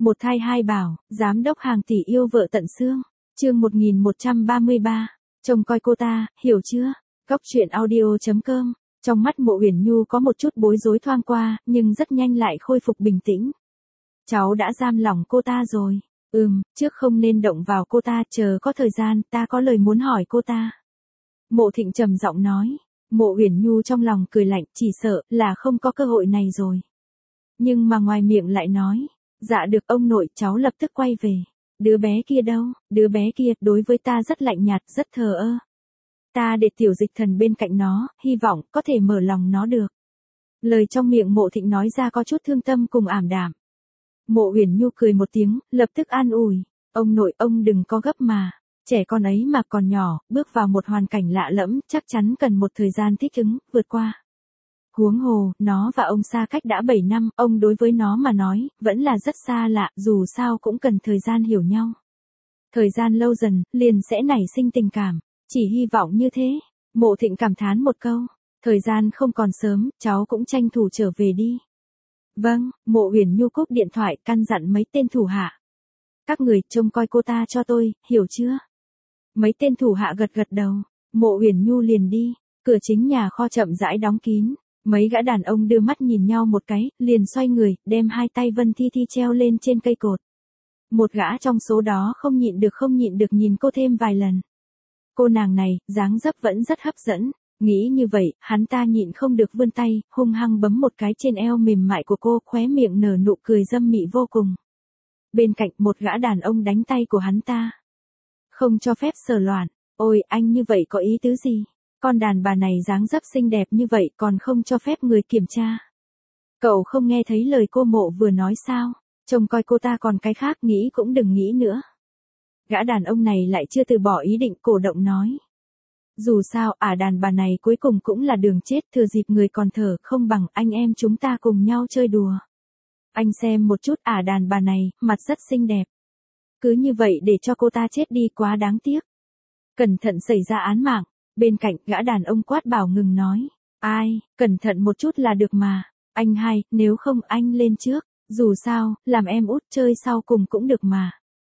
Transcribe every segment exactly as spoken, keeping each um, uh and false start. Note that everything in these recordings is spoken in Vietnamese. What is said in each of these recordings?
Một thai hai bảo, giám đốc hàng tỷ yêu vợ tận xương. Chương một nghìn một trăm ba mươi ba. Trông coi cô ta, hiểu chưa? Góc truyện audio chấm com. Trong mắt Mộ Uyển Nhu có một chút bối rối thoáng qua, nhưng rất nhanh lại khôi phục bình tĩnh. Cháu đã giam lỏng cô ta rồi. Ừm, trước không nên động vào cô ta, chờ có thời gian, ta có lời muốn hỏi cô ta. Mộ Thịnh trầm giọng nói. Mộ Uyển Nhu trong lòng cười lạnh, chỉ sợ là không có cơ hội này rồi. Nhưng mà ngoài miệng lại nói, dạ được ông nội, cháu lập tức quay về. Đứa bé kia đâu? Đứa bé kia đối với ta rất lạnh nhạt, rất thờ ơ. Ta để Tiểu Dịch Thần bên cạnh nó, hy vọng có thể mở lòng nó được. Lời trong miệng Mộ Thịnh nói ra có chút thương tâm cùng ảm đạm. Mộ Uyển Nhu cười một tiếng, lập tức an ủi, ông nội ông đừng có gấp mà. Trẻ con ấy mà còn nhỏ, bước vào một hoàn cảnh lạ lẫm, chắc chắn cần một thời gian thích ứng, vượt qua. Huống hồ, nó và ông xa cách đã bảy năm, ông đối với nó mà nói, vẫn là rất xa lạ, dù sao cũng cần thời gian hiểu nhau. Thời gian lâu dần, liền sẽ nảy sinh tình cảm, chỉ hy vọng như thế. Mộ Thịnh cảm thán một câu, thời gian không còn sớm, cháu cũng tranh thủ trở về đi. Vâng, Mộ Uyển Nhu cúp điện thoại, căn dặn mấy tên thủ hạ. Các người trông coi cô ta cho tôi, hiểu chưa? Mấy tên thủ hạ gật gật đầu, Mộ Uyển Nhu liền đi, cửa chính nhà kho chậm rãi đóng kín. Mấy gã đàn ông đưa mắt nhìn nhau một cái, liền xoay người, đem hai tay Vân Thi Thi treo lên trên cây cột. Một gã trong số đó không nhịn được không nhịn được nhìn cô thêm vài lần. Cô nàng này, dáng dấp vẫn rất hấp dẫn. Nghĩ như vậy, hắn ta nhịn không được vươn tay, hung hăng bấm một cái trên eo mềm mại của cô, khóe miệng nở nụ cười dâm mị vô cùng. Bên cạnh một gã đàn ông đánh tay của hắn ta. Không cho phép sờ loạn. Ôi, anh như vậy có ý tứ gì? Con đàn bà này dáng dấp xinh đẹp như vậy còn không cho phép người kiểm tra. Cậu không nghe thấy lời cô Mộ vừa nói sao? Trông coi cô ta còn cái khác, nghĩ cũng đừng nghĩ nữa. Gã đàn ông này lại chưa từ bỏ ý định, cổ động nói. Dù sao, ả đàn bà này cuối cùng cũng là đường chết, thừa dịp người còn thở, không bằng anh em chúng ta cùng nhau chơi đùa. Anh xem một chút, ả đàn bà này, mặt rất xinh đẹp. Cứ như vậy để cho cô ta chết đi quá đáng tiếc. Cẩn thận xảy ra án mạng. Bên cạnh, gã đàn ông quát bảo ngừng nói. Ai, cẩn thận một chút là được mà. Anh hai, nếu không anh lên trước. Dù sao, làm em út chơi sau cùng cũng được mà.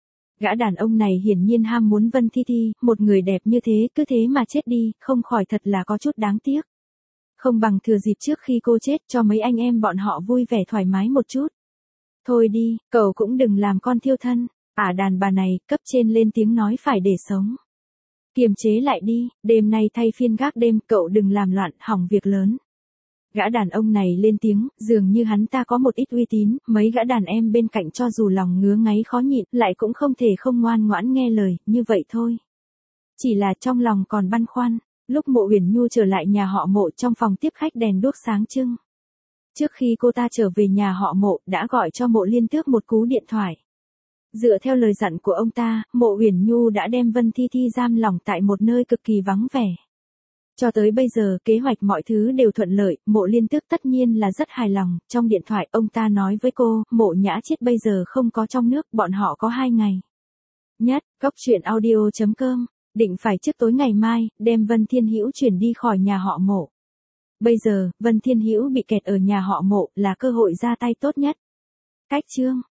Gã đàn ông này hiển nhiên ham muốn Vân Thi Thi, một người đẹp như thế, cứ thế mà chết đi, không khỏi thật là có chút đáng tiếc. Không bằng thừa dịp trước khi cô chết cho mấy anh em bọn họ vui vẻ thoải mái một chút. Thôi đi, cậu cũng đừng làm con thiêu thân. Ả đàn bà này, cấp trên lên tiếng nói phải để sống. Kiềm chế lại đi, đêm nay thay phiên gác đêm, cậu đừng làm loạn, hỏng việc lớn. Gã đàn ông này lên tiếng, dường như hắn ta có một ít uy tín, mấy gã đàn em bên cạnh cho dù lòng ngứa ngáy khó nhịn, lại cũng không thể không ngoan ngoãn nghe lời, như vậy thôi. Chỉ là trong lòng còn băn khoăn, lúc Mộ Uyển Nhu trở lại nhà họ Mộ, trong phòng tiếp khách đèn đuốc sáng trưng. Trước khi cô ta trở về nhà họ Mộ, đã gọi cho Mộ Liên Tước một cú điện thoại. Dựa theo lời dặn của ông ta, Mộ Uyển Nhu đã đem Vân Thi Thi giam lỏng tại một nơi cực kỳ vắng vẻ. Cho tới bây giờ, kế hoạch mọi thứ đều thuận lợi, Mộ Liên Tước tất nhiên là rất hài lòng. Trong điện thoại, ông ta nói với cô, Mộ Nhã Chết bây giờ không có trong nước, bọn họ có hai ngày. Nhất, góc truyện audio chấm com, định phải trước tối ngày mai, đem Vân Thiên Hữu chuyển đi khỏi nhà họ Mộ. Bây giờ, Vân Thiên Hữu bị kẹt ở nhà họ Mộ là cơ hội ra tay tốt nhất. Cách chương